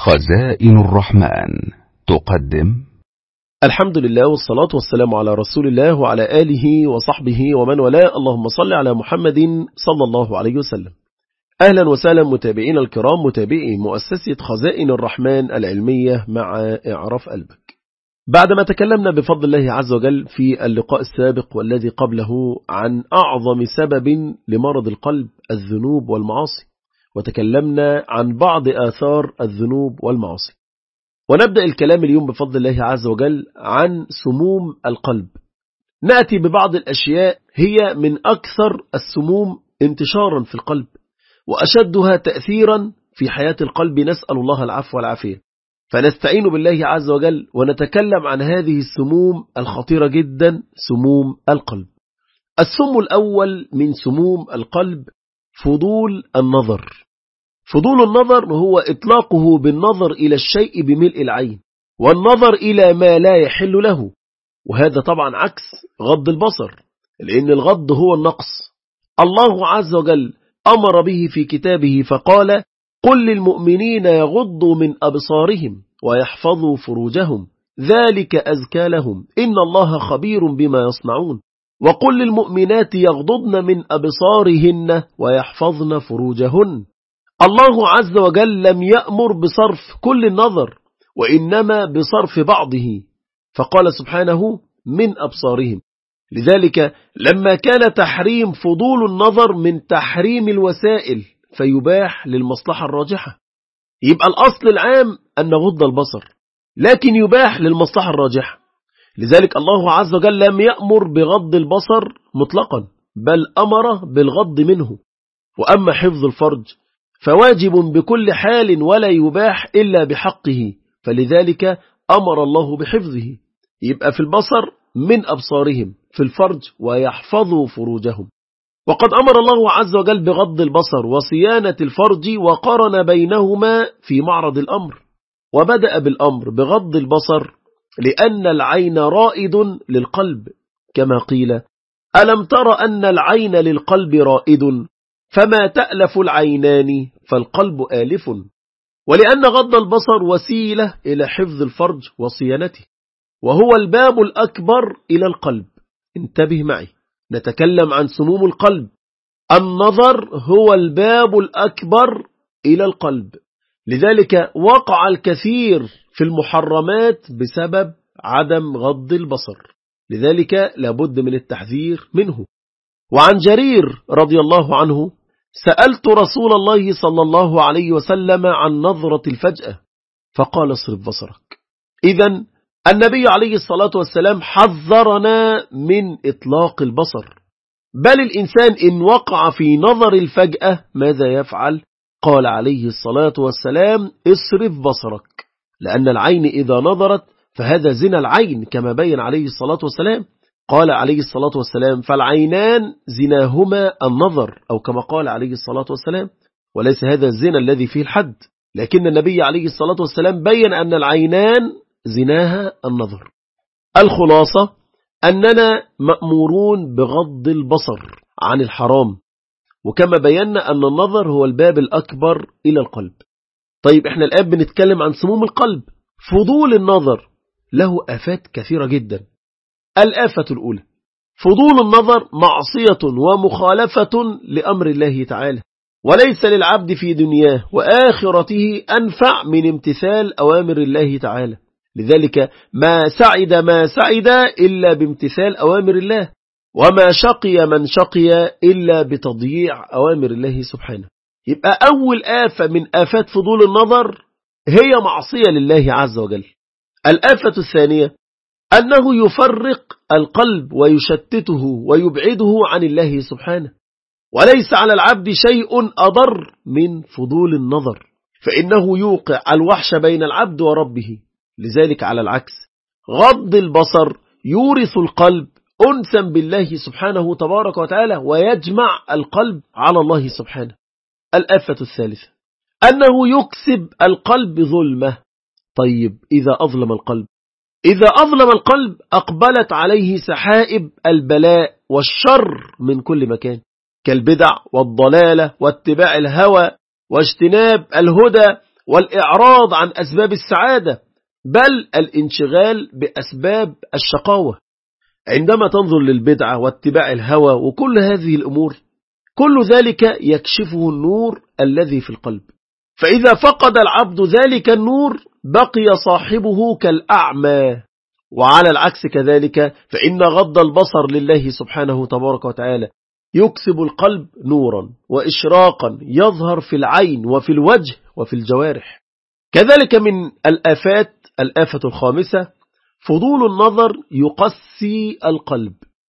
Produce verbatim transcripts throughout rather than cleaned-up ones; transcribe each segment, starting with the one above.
خزائن الرحمن تقدم. الحمد لله والصلاة والسلام على رسول الله وعلى آله وصحبه ومن والاه. اللهم صل على محمد صلى الله عليه وسلم. أهلا وسهلا متابعين الكرام، متابعي مؤسسة خزائن الرحمن العلمية مع إعراف قلبك. بعدما تكلمنا بفضل الله عز وجل في اللقاء السابق والذي قبله عن أعظم سبب لمرض القلب الذنوب والمعاصي، وتكلمنا عن بعض آثار الذنوب والمعاصي، ونبدأ الكلام اليوم بفضل الله عز وجل عن سموم القلب. نأتي ببعض الأشياء هي من أكثر السموم انتشارا في القلب وأشدها تأثيرا في حياة القلب، نسأل الله العفو والعافية. فنستعين بالله عز وجل ونتكلم عن هذه السموم الخطيرة جدا، سموم القلب. السم الأول من سموم القلب فضول النظر. فضول النظر هو إطلاقه بالنظر إلى الشيء بملء العين والنظر إلى ما لا يحل له، وهذا طبعا عكس غض البصر، لأن الغض هو النقص. الله عز وجل أمر به في كتابه فقال: قل للمؤمنين يغضوا من أبصارهم ويحفظوا فروجهم ذلك أزكى لهم إن الله خبير بما يصنعون، وقل للمؤمنات يغضضن من أبصارهن ويحفظن فروجهن. الله عز وجل لم يأمر بصرف كل النظر، وإنما بصرف بعضه، فقال سبحانه من أبصارهم. لذلك لما كان تحريم فضول النظر من تحريم الوسائل فيباح للمصلحة الراجحة، يبقى الأصل العام أن نغض البصر، لكن يباح للمصلحة الراجحة. لذلك الله عز وجل لم يأمر بغض البصر مطلقا، بل أمر بالغض منه. وأما حفظ الفرج فواجب بكل حال ولا يباح إلا بحقه، فلذلك أمر الله بحفظه. يبقى في البصر من أبصارهم، في الفرج ويحفظوا فروجهم. وقد أمر الله عز وجل بغض البصر وصيانة الفرج، وقارن بينهما في معرض الأمر، وبدأ بالأمر بغض البصر لأن العين رائد للقلب، كما قيل: ألم تر أن العين للقلب رائد فما تألف العينان فالقلب آلف. ولأن غض البصر وسيلة إلى حفظ الفرج وصيانته، وهو الباب الأكبر إلى القلب. انتبه معي، نتكلم عن سموم القلب. النظر هو الباب الأكبر إلى القلب، لذلك وقع الكثير في المحرمات بسبب عدم غض البصر، لذلك لابد من التحذير منه. وعن جرير رضي الله عنه: سألت رسول الله صلى الله عليه وسلم عن نظرة الفجأة فقال: اصرف بصرك. إذن النبي عليه الصلاة والسلام حذرنا من إطلاق البصر، بل الإنسان إن وقع في نظر الفجأة ماذا يفعل؟ قال عليه الصلاة والسلام: اصرف بصرك، لأن العين إذا نظرت فهذا زنا العين، كما بين عليه الصلاة والسلام. قال عليه الصلاة والسلام: فالعينان زناهما النظر، أو كما قال عليه الصلاة والسلام. وليس هذا الزنا الذي فيه الحد، لكن النبي عليه الصلاة والسلام بين أن العينان زناها النظر. الخلاصة أننا مأمورون بغض البصر عن الحرام، وكما بينا أن النظر هو الباب الأكبر إلى القلب. طيب إحنا الآن بنتكلم عن سموم القلب. فضول النظر له آفات كثيرة جدا. الآفة الأولى: فضول النظر معصية ومخالفة لأمر الله تعالى، وليس للعبد في دنياه وآخرته أنفع من امتثال أوامر الله تعالى. لذلك ما سعد ما سعد إلا بامتثال أوامر الله، وما شقي من شقي إلا بتضييع أوامر الله سبحانه. يبقى أول آفة من آفات فضول النظر هي معصية لله عز وجل. الآفة الثانية أنه يفرق القلب ويشتته ويبعده عن الله سبحانه، وليس على العبد شيء أضر من فضول النظر، فإنه يوقع الوحش بين العبد وربه. لذلك على العكس، غض البصر يورث القلب أنسا بالله سبحانه تبارك وتعالى، ويجمع القلب على الله سبحانه. الآفة الثالثة أنه يكسب القلب ظلمة. طيب إذا أظلم القلب إذا أظلم القلب أقبلت عليه سحائب البلاء والشر من كل مكان، كالبدع والضلالة واتباع الهوى واجتناب الهدى والإعراض عن أسباب السعادة، بل الانشغال بأسباب الشقاوة. عندما تنظر للبدعة واتباع الهوى وكل هذه الأمور، كل ذلك يكشفه النور الذي في القلب، فإذا فقد العبد ذلك النور بقي صاحبه كالأعمى. وعلى العكس كذلك، فإن غض البصر لله سبحانه تبارك وتعالى يكسب القلب نورا وإشراقا يظهر في العين وفي الوجه وفي الجوارح. كذلك من الآفات الآفة الخامسة فضول النظر يقسي القلب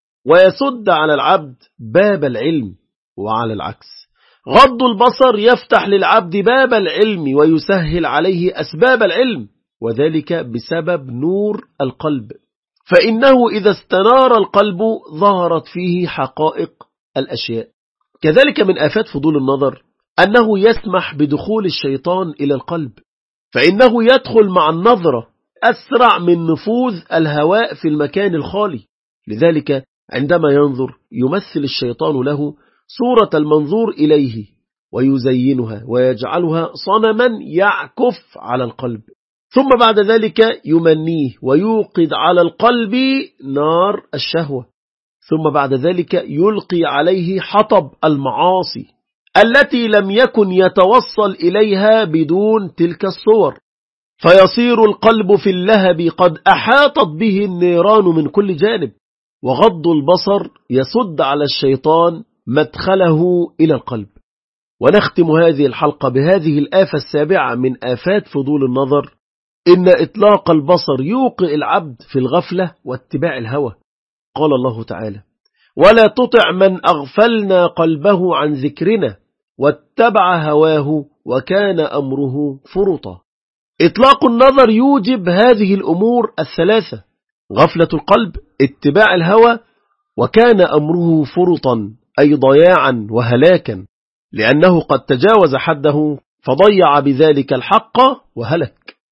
ويسد على العبد باب العلم، وعلى العكس غض البصر يفتح للعبد باب العلم ويسهل عليه أسباب العلم، وذلك بسبب نور القلب، فإنه إذا استنار القلب ظهرت فيه حقائق الأشياء. كذلك من آفات فضول النظر أنه يسمح بدخول الشيطان إلى القلب، فإنه يدخل مع النظرة أسرع من نفوذ الهواء في المكان الخالي. لذلك عندما ينظر يمثل الشيطان له صورة المنظور إليه ويزينها ويجعلها صنما يعكف على القلب، ثم بعد ذلك يمنيه ويوقد على القلب نار الشهوة، ثم بعد ذلك يلقي عليه حطب المعاصي التي لم يكن يتوصل إليها بدون تلك الصور، فيصير القلب في اللهب قد أحاطت به النيران من كل جانب. وغض البصر يسد على الشيطان مدخله إلى القلب. ونختم هذه الحلقة بهذه الآفة السابعة من آفات فضول النظر: إن إطلاق البصر يوقع العبد في الغفلة واتباع الهوى. قال الله تعالى: ولا تطع من أغفلنا قلبه عن ذكرنا واتبع هواه وكان أمره فرطا. إطلاق النظر يوجب هذه الأمور الثلاثة: غفلة القلب، اتباع الهوى، وكان أمره فرطا أي ضياعا وهلاكا، لأنه قد تجاوز حده فضيع بذلك الحق وهلك.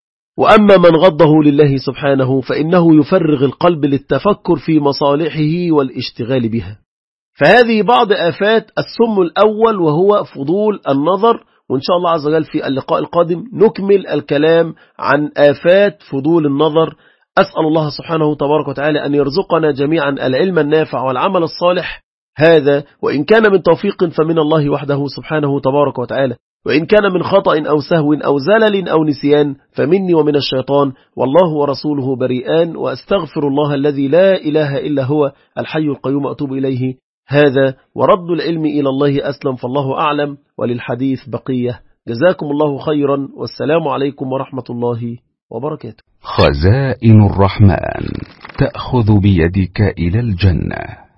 وأما من غضه لله سبحانه فإنه يفرغ القلب للتفكر في مصالحه والاشتغال بها. فهذه بعض آفات السم الأول وهو فضول النظر، وإن شاء الله عز وجل في اللقاء القادم نكمل الكلام عن آفات فضول النظر. أسأل الله سبحانه تبارك وتعالى أن يرزقنا جميعا العلم النافع والعمل الصالح، هذا وإن كان من توفيق فمن الله وحده سبحانه تبارك وتعالى، وإن كان من خطأ أو سهو أو زلل أو نسيان فمني ومن الشيطان، والله ورسوله بريئان، وأستغفر الله الذي لا إله إلا هو الحي القيوم أتوب إليه. هذا ورد العلم إلى الله أسلم، فالله أعلم، وللحديث بقية. جزاكم الله خيرا، والسلام عليكم ورحمة الله وبركاته. خزائن الرحمن تأخذ بيدك إلى الجنة.